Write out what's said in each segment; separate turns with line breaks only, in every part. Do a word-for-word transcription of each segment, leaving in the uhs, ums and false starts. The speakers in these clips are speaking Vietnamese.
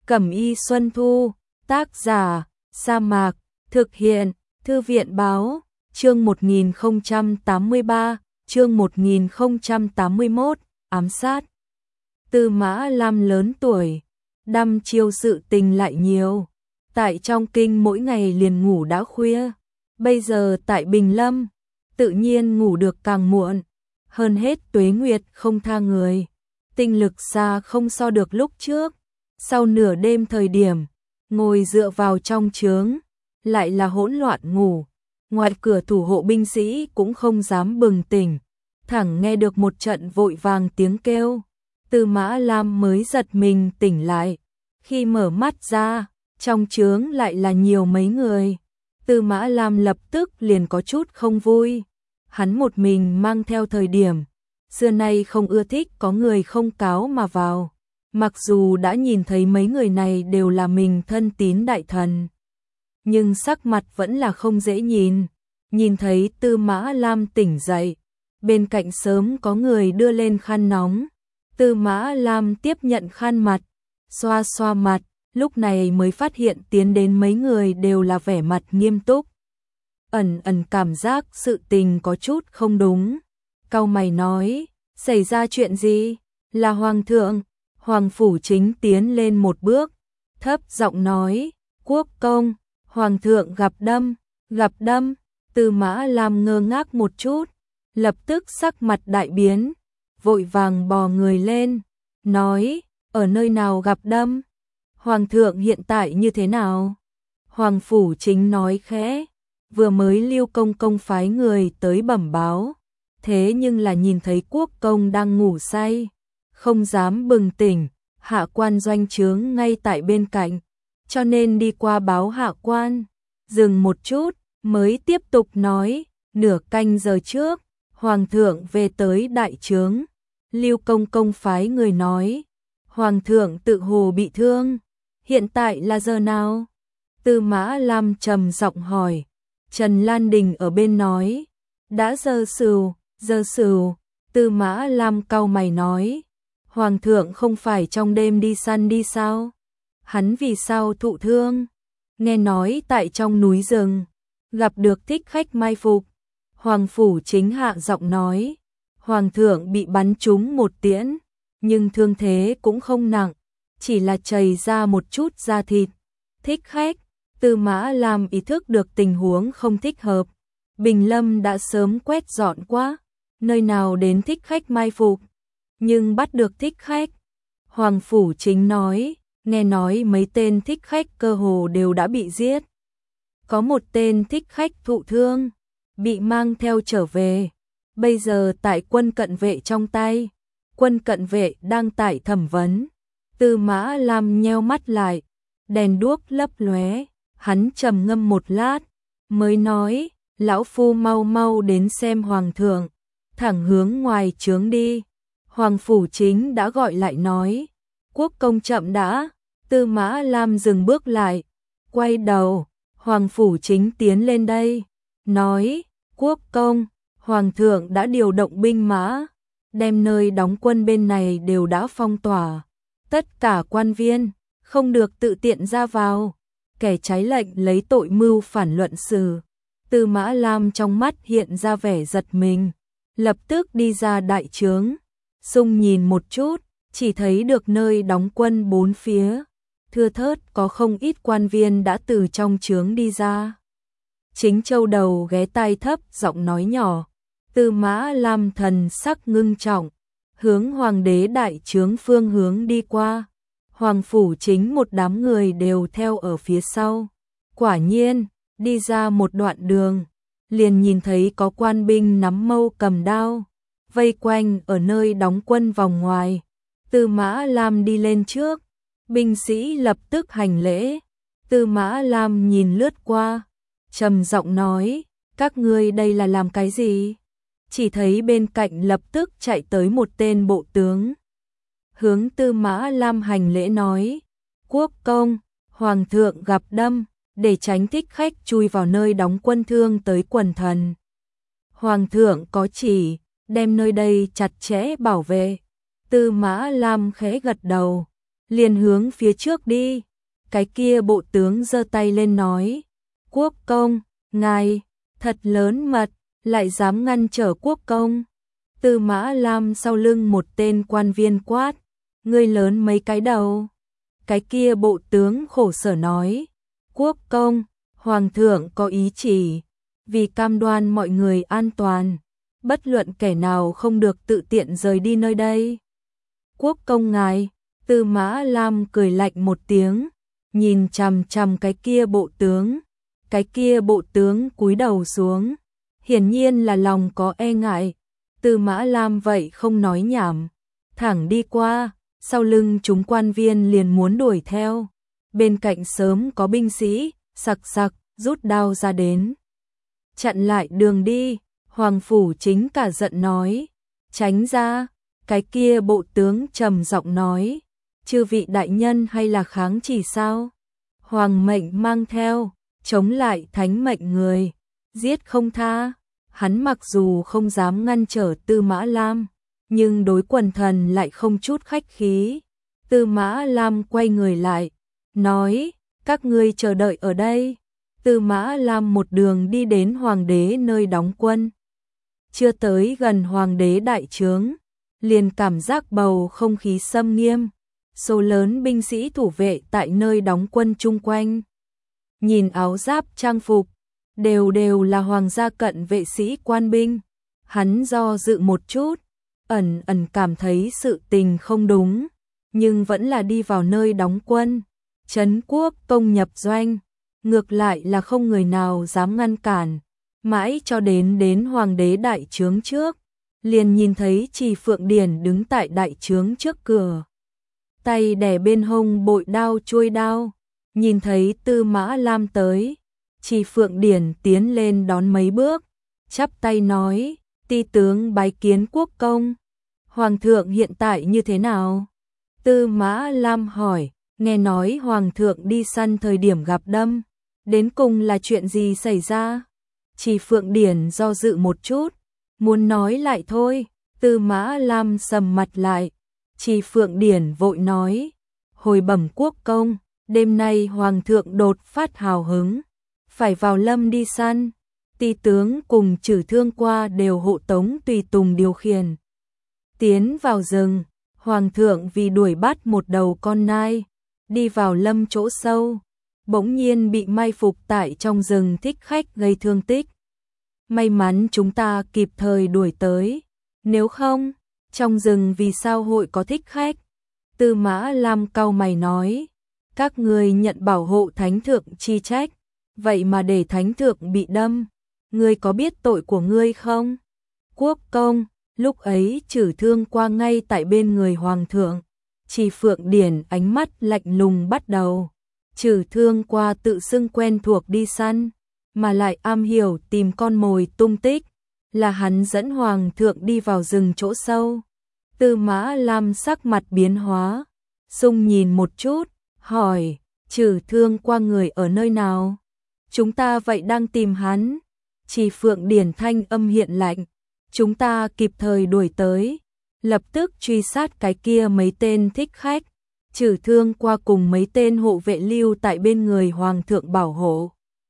Cẩm y Xuân Thu, tác giả, Sa Mạc, thực hiện, Thư viện báo, chương một nghìn không trăm tám mươi ba, chương một nghìn không trăm tám mươi mốt, ám sát. Tư Mã Lam lớn tuổi, đăm chiêu sự tình lại nhiều. Tại trong kinh mỗi ngày liền ngủ đã khuya, bây giờ tại Bình Lâm, tự nhiên ngủ được càng muộn. Hơn hết tuế nguyệt không tha người, tinh lực xa không so được lúc trước. Sau nửa đêm thời điểm, ngồi dựa vào trong trướng, lại là hỗn loạn ngủ. Ngoài cửa thủ hộ binh sĩ cũng không dám bừng tỉnh, thẳng nghe được một trận vội vàng tiếng kêu. Tư Mã Lam mới giật mình tỉnh lại, khi mở mắt ra, trong trướng lại là nhiều mấy người. Tư Mã Lam lập tức liền có chút không vui. Hắn một mình mang theo thời điểm, xưa nay không ưa thích có người không cáo mà vào. Mặc dù đã nhìn thấy mấy người này đều là mình thân tín đại thần, nhưng sắc mặt vẫn là không dễ nhìn. Nhìn thấy Tư Mã Lam tỉnh dậy, bên cạnh sớm có người đưa lên khăn nóng. Tư Mã Lam tiếp nhận khăn mặt, xoa xoa mặt, lúc này mới phát hiện tiến đến mấy người đều là vẻ mặt nghiêm túc. Ẩn ẩn cảm giác sự tình có chút không đúng. Cau mày nói, xảy ra chuyện gì? Là Hoàng thượng. Hoàng Phủ Chính tiến lên một bước, thấp giọng nói, quốc công, Hoàng thượng gặp đâm, gặp đâm. Tư Mã Lam ngơ ngác một chút, lập tức sắc mặt đại biến, vội vàng bò người lên, nói, ở nơi nào gặp đâm? Hoàng thượng hiện tại như thế nào? Hoàng Phủ Chính nói khẽ, vừa mới Lưu công công phái người tới bẩm báo, thế nhưng là nhìn thấy quốc công đang ngủ say, không dám bừng tỉnh, hạ quan doanh trướng ngay tại bên cạnh, cho nên đi qua báo hạ quan. Dừng một chút, mới tiếp tục nói, nửa canh giờ trước, Hoàng thượng về tới đại trướng, Lưu công công phái người nói, Hoàng thượng tự hồ bị thương, hiện tại là giờ nào? Tư Mã Lam trầm giọng hỏi. Trần Lan Đình ở bên nói, đã giờ sửu, giờ sửu. Tư Mã Lam cau mày nói, Hoàng thượng không phải trong đêm đi săn đi sao? Hắn vì sao thụ thương? Nghe nói tại trong núi rừng, gặp được thích khách mai phục. Hoàng Phủ Chính hạ giọng nói, Hoàng thượng bị bắn trúng một tiễn, nhưng thương thế cũng không nặng, chỉ là chảy ra một chút da thịt. Thích khách. Tư Mã Lam ý thức được tình huống không thích hợp. Bình Lâm đã sớm quét dọn quá, nơi nào đến thích khách mai phục, nhưng bắt được thích khách. Hoàng Phủ Chính nói, nghe nói mấy tên thích khách cơ hồ đều đã bị giết. Có một tên thích khách thụ thương, bị mang theo trở về, bây giờ tại quân cận vệ trong tay. Quân cận vệ đang tại thẩm vấn. Tư Mã Lam nheo mắt lại, đèn đuốc lấp lóe. Hắn trầm ngâm một lát, mới nói, lão phu mau mau đến xem Hoàng thượng, thẳng hướng ngoài trướng đi. Hoàng Phủ Chính đã gọi lại nói, quốc công chậm đã. Tư Mã Lam dừng bước lại, quay đầu, Hoàng Phủ Chính tiến lên đây, nói, quốc công, Hoàng thượng đã điều động binh mã, đem nơi đóng quân bên này đều đã phong tỏa. Tất cả quan viên, không được tự tiện ra vào. Kẻ trái lệnh lấy tội mưu phản luận xử. Tư Mã Lam trong mắt hiện ra vẻ giật mình, lập tức đi ra đại trướng, xung nhìn một chút, chỉ thấy được nơi đóng quân bốn phía, thưa thớt có không ít quan viên đã từ trong trướng đi ra. Chính Châu Đầu ghé tai thấp giọng nói nhỏ. Tư Mã Lam thần sắc ngưng trọng, hướng hoàng đế đại trướng phương hướng đi qua. Hoàng Phủ Chính một đám người đều theo ở phía sau. Quả nhiên, đi ra một đoạn đường, liền nhìn thấy có quan binh nắm mâu cầm đao, vây quanh ở nơi đóng quân vòng ngoài. Tư Mã Lam đi lên trước, binh sĩ lập tức hành lễ. Tư Mã Lam nhìn lướt qua, trầm giọng nói, các ngươi đây là làm cái gì? Chỉ thấy bên cạnh lập tức chạy tới một tên bộ tướng. Hướng Tư Mã Lam hành lễ nói, quốc công, Hoàng thượng gặp đâm, để tránh thích khách chui vào nơi đóng quân thương tới quần thần. Hoàng thượng có chỉ, đem nơi đây chặt chẽ bảo vệ. Tư Mã Lam khẽ gật đầu, liền hướng phía trước đi. Cái kia bộ tướng giơ tay lên nói, quốc công, ngài, thật lớn mật, lại dám ngăn trở quốc công. Tư Mã Lam sau lưng một tên quan viên quát, ngươi lớn mấy cái đầu. Cái kia bộ tướng khổ sở nói, quốc công, hoàng thượng có ý chỉ, vì cam đoan mọi người an toàn, bất luận kẻ nào không được tự tiện rời đi nơi đây. Quốc công ngài, Tư Mã Lam cười lạnh một tiếng, nhìn chằm chằm cái kia bộ tướng. Cái kia bộ tướng cúi đầu xuống, hiển nhiên là lòng có e ngại. Tư Mã Lam vậy không nói nhảm, thẳng đi qua, sau lưng chúng quan viên liền muốn đuổi theo. Bên cạnh sớm có binh sĩ, sặc sặc, rút đao ra đến. Chặn lại đường đi, Hoàng Phủ Chính cả giận nói, tránh ra. Cái kia bộ tướng trầm giọng nói, chư vị đại nhân hay là kháng chỉ sao? Hoàng mệnh mang theo, chống lại thánh mệnh người, giết không tha. Hắn mặc dù không dám ngăn trở Tư Mã Lam, nhưng đối quần thần lại không chút khách khí. Tư Mã Lam quay người lại, nói, các ngươi chờ đợi ở đây. Tư Mã Lam một đường đi đến hoàng đế nơi đóng quân. Chưa tới gần hoàng đế đại trướng, liền cảm giác bầu không khí xâm nghiêm, số lớn binh sĩ thủ vệ tại nơi đóng quân chung quanh. Nhìn áo giáp trang phục, đều đều là hoàng gia cận vệ sĩ quan binh. Hắn do dự một chút, ẩn ẩn cảm thấy sự tình không đúng, nhưng vẫn là đi vào nơi đóng quân. Trấn quốc công nhập doanh, ngược lại là không người nào dám ngăn cản, mãi cho đến đến hoàng đế đại trướng trước, liền nhìn thấy Trì Phượng Điển đứng tại đại trướng trước cửa, tay đè bên hông bội đao chuôi đao. Nhìn thấy Tư Mã Lam tới, Trì Phượng Điển tiến lên đón mấy bước, chắp tay nói, ti tướng bái kiến quốc công. Hoàng thượng hiện tại như thế nào? Tư Mã Lam hỏi, nghe nói hoàng thượng đi săn thời điểm gặp đâm, đến cùng là chuyện gì xảy ra? Trì Phượng Điển do dự một chút, muốn nói lại thôi. Tư Mã Lam sầm mặt lại. Trì Phượng Điển vội nói, hồi bẩm quốc công, đêm nay hoàng thượng đột phát hào hứng, phải vào lâm đi săn. Ti tướng cùng Trử Thương qua đều hộ tống tùy tùng điều khiển tiến vào rừng. Hoàng thượng vì đuổi bắt một đầu con nai, đi vào lâm chỗ sâu, bỗng nhiên bị mai phục tại trong rừng thích khách gây thương tích. May mắn chúng ta kịp thời đuổi tới, nếu không, trong rừng vì sao hội có thích khách? Tư Mã Lam cau mày nói, các ngươi nhận bảo hộ thánh thượng chi trách, vậy mà để thánh thượng bị đâm, ngươi có biết tội của ngươi không? Quốc công, lúc ấy Trử Thương qua ngay tại bên người hoàng thượng. Trì Phượng Điển ánh mắt lạnh lùng bắt đầu. Trử Thương qua tự xưng quen thuộc đi săn, mà lại am hiểu tìm con mồi tung tích, là hắn dẫn hoàng thượng đi vào rừng chỗ sâu. Tư Mã Lam sắc mặt biến hóa, sung nhìn một chút, hỏi, Trử Thương qua người ở nơi nào? Chúng ta vậy đang tìm hắn. Trì Phượng Điển thanh âm hiện lạnh, chúng ta kịp thời đuổi tới, lập tức truy sát cái kia mấy tên thích khách. Trử Thương qua cùng mấy tên hộ vệ lưu tại bên người hoàng thượng bảo hộ,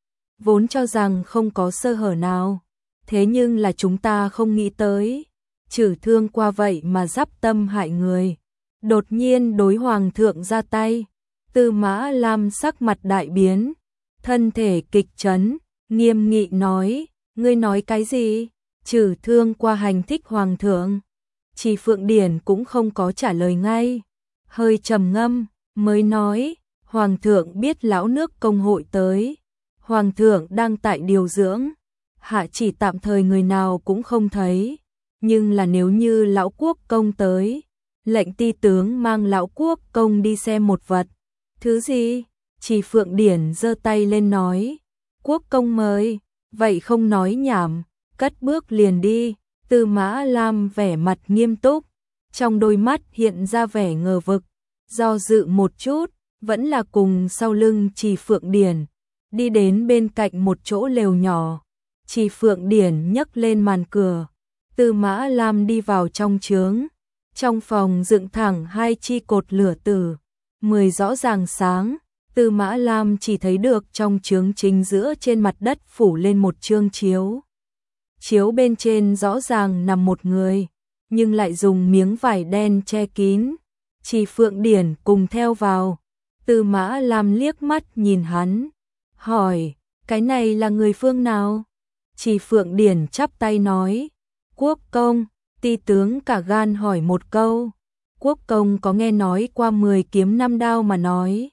vốn cho rằng không có sơ hở nào, thế nhưng là chúng ta không nghĩ tới, Trử Thương qua vậy mà giáp tâm hại người, đột nhiên đối hoàng thượng ra tay. Tư Mã Lam sắc mặt đại biến, thân thể kịch chấn, nghiêm nghị nói, ngươi nói cái gì? Trử Thương qua hành thích hoàng thượng. Trì Phượng Điển cũng không có trả lời ngay, hơi trầm ngâm, mới nói, hoàng thượng biết lão nước công hội tới, hoàng thượng đang tại điều dưỡng, hạ chỉ tạm thời người nào cũng không thấy, nhưng là nếu như lão quốc công tới, lệnh ti tướng mang lão quốc công đi xem một vật. Thứ gì? Trì Phượng Điển giơ tay lên nói, quốc công mời, vậy không nói nhảm, cất bước liền đi. Tư Mã Lam vẻ mặt nghiêm túc, trong đôi mắt hiện ra vẻ ngờ vực, do dự một chút, vẫn là cùng sau lưng Trì Phượng Điển, đi đến bên cạnh một chỗ lều nhỏ. Trì Phượng Điển nhấc lên màn cửa, Tư Mã Lam đi vào trong trướng, trong phòng dựng thẳng hai chi cột lửa tử, mười rõ ràng sáng, Tư Mã Lam chỉ thấy được trong chướng chính giữa trên mặt đất phủ lên một chương chiếu. Chiếu bên trên rõ ràng nằm một người, nhưng lại dùng miếng vải đen che kín. Chỉ Phượng Điển cùng theo vào. Tư Mã Lam liếc mắt nhìn hắn, hỏi, cái này là người phương nào? Chỉ Phượng Điển chắp tay nói, Quốc công. Ti tướng cả gan hỏi một câu, Quốc công có nghe nói qua mười kiếm năm đao mà nói.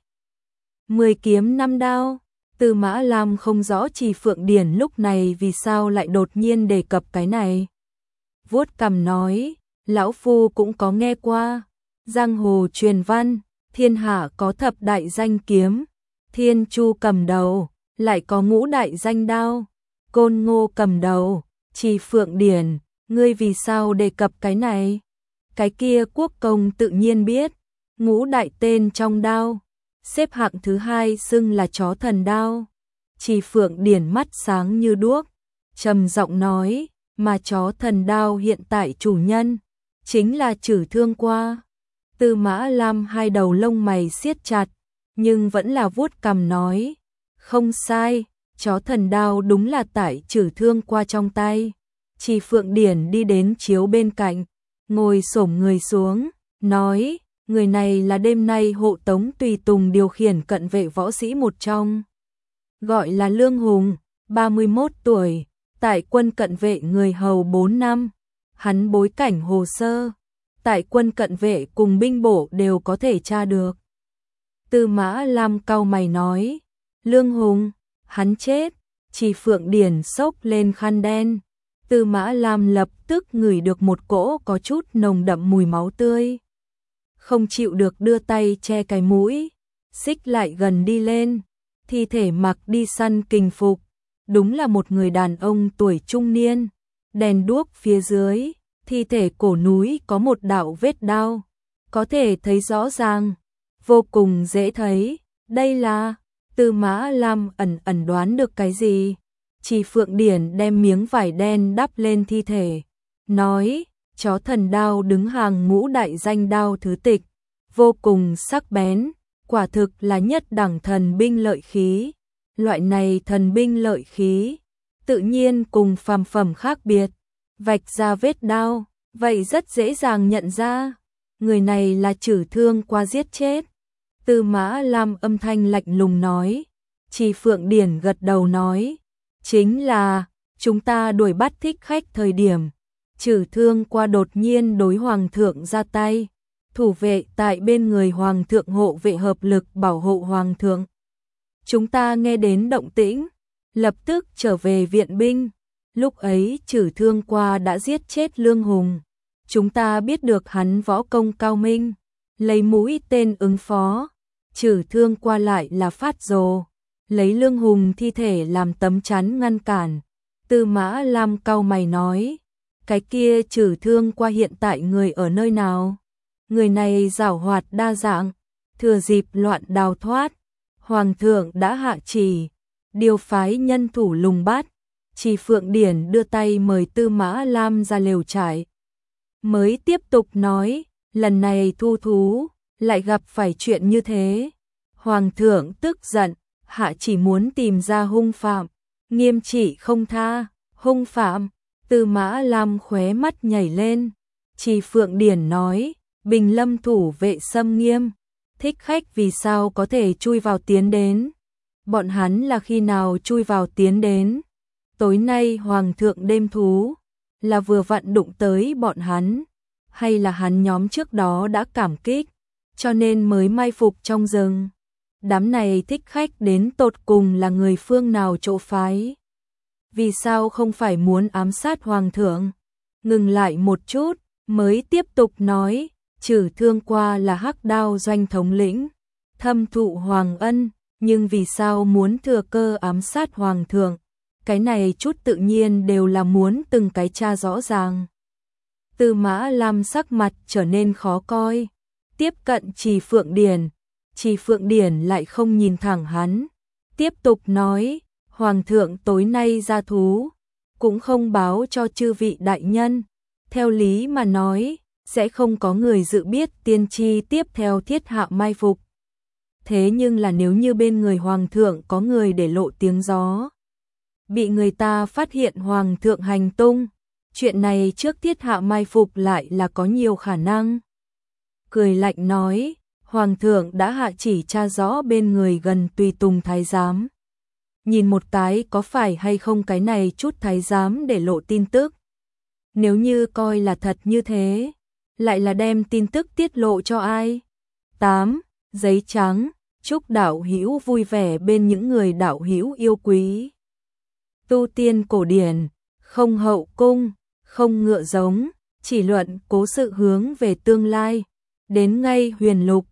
Mười kiếm năm đao? Tư Mã Lam không rõ Chỉ Phượng Điển lúc này vì sao lại đột nhiên đề cập cái này. Vuốt cằm nói, lão phu cũng có nghe qua, giang hồ truyền văn, thiên hạ có thập đại danh kiếm, Thiên Chu cầm đầu, lại có ngũ đại danh đao, Côn Ngô cầm đầu. Chỉ Phượng Điển, ngươi vì sao đề cập cái này? Cái kia quốc công tự nhiên biết, ngũ đại tên trong đao, xếp hạng thứ hai xưng là chó thần đao. Chỉ Phượng Điển mắt sáng như đuốc, trầm giọng nói, mà chó thần đao hiện tại chủ nhân chính là Trử Thương Qua. Tư Mã Lam hai đầu lông mày siết chặt, nhưng vẫn là vuốt cằm nói, không sai, chó thần đao đúng là tại Trử Thương Qua trong tay. Chỉ Phượng Điển đi đến chiếu bên cạnh, ngồi xổm người xuống, nói, người này là đêm nay hộ tống tùy tùng điều khiển cận vệ võ sĩ một trong. Gọi là Lương Hùng, ba mươi mốt tuổi, tại quân cận vệ người hầu bốn năm. Hắn bối cảnh hồ sơ, tại quân cận vệ cùng binh bổ đều có thể tra được. Tư Mã Lam cau mày nói, Lương Hùng, hắn chết. Chỉ Phượng Điển xốc lên khăn đen. Tư Mã Lam lập tức ngửi được một cỗ có chút nồng đậm mùi máu tươi. Không chịu được đưa tay che cái mũi, xích lại gần đi lên. Thi thể mặc đi săn kình phục, đúng là một người đàn ông tuổi trung niên. Đèn đuốc phía dưới, thi thể cổ núi có một đạo vết đao, có thể thấy rõ ràng, vô cùng dễ thấy. Đây là... Tư Mã Lam ẩn ẩn đoán được cái gì. Chỉ Phượng Điển đem miếng vải đen đắp lên thi thể, nói, chó thần đao đứng hàng ngũ đại danh đao thứ tịch, vô cùng sắc bén, quả thực là nhất đẳng thần binh lợi khí. Loại này thần binh lợi khí, tự nhiên cùng phàm phẩm khác biệt, vạch ra vết đao, vậy rất dễ dàng nhận ra, người này là Trử Thương Qua giết chết. Tư Mã Lam âm thanh lạnh lùng nói. Chỉ Phượng Điển gật đầu nói, chính là, chúng ta đuổi bắt thích khách thời điểm, Trử Thương Qua đột nhiên đối hoàng thượng ra tay, thủ vệ tại bên người hoàng thượng hộ vệ hợp lực bảo hộ hoàng thượng. Chúng ta nghe đến động tĩnh, lập tức trở về viện binh. Lúc ấy Trử Thương Qua đã giết chết Lương Hùng, chúng ta biết được hắn võ công cao minh, lấy mũi tên ứng phó. Trử Thương Qua lại là phát rồ, lấy Lương Hùng thi thể làm tấm chắn ngăn cản. Tư Mã Lam cau mày nói, cái kia Trử Thương Qua hiện tại người ở nơi nào? Người này giảo hoạt đa dạng, thừa dịp loạn đào thoát. Hoàng thượng đã hạ chỉ, điều phái nhân thủ lùng bắt. Chỉ Phượng Điển đưa tay mời Tư Mã Lam ra lều trại. Mới tiếp tục nói, lần này thu thú, lại gặp phải chuyện như thế. Hoàng thượng tức giận, hạ chỉ muốn tìm ra hung phạm, nghiêm trị không tha. Hung phạm? Tư Mã Lam khóe mắt nhảy lên. Chỉ Phượng Điển nói, Bình Lâm thủ vệ xâm nghiêm, thích khách vì sao có thể chui vào tiến đến? Bọn hắn là khi nào chui vào tiến đến? Tối nay hoàng thượng đêm thú, là vừa vặn đụng tới bọn hắn, hay là hắn nhóm trước đó đã cảm kích, cho nên mới mai phục trong rừng? Đám này thích khách đến tột cùng là người phương nào chỗ phái? Vì sao không phải muốn ám sát hoàng thượng? Ngừng lại một chút, mới tiếp tục nói, Trử Thương Qua là Hắc Đao doanh thống lĩnh, thâm thụ hoàng ân, nhưng vì sao muốn thừa cơ ám sát hoàng thượng? Cái này chút tự nhiên đều là muốn từng cái tra rõ ràng. Tư Mã Lam sắc mặt trở nên khó coi, tiếp cận Chỉ Phượng Điển. Chỉ Phượng Điển lại không nhìn thẳng hắn, tiếp tục nói, hoàng thượng tối nay ra thú, cũng không báo cho chư vị đại nhân. Theo lý mà nói, sẽ không có người dự biết tiên tri tiếp theo thiết hạ mai phục, thế nhưng là nếu như bên người hoàng thượng có người để lộ tiếng gió, bị người ta phát hiện hoàng thượng hành tung, chuyện này trước Tiết Hạ mai phục lại là có nhiều khả năng. Cười lạnh nói, hoàng thượng đã hạ chỉ tra rõ bên người gần tùy tùng thái giám. Nhìn một cái có phải hay không cái này chút thái giám để lộ tin tức. Nếu như coi là thật như thế, lại là đem tin tức tiết lộ cho ai? tám. Giấy trắng, chúc đạo hữu vui vẻ bên những người đạo hữu yêu quý. Tu tiên cổ điển, không hậu cung, không ngựa giống, chỉ luận cố sự hướng về tương lai, đến ngay huyền lục,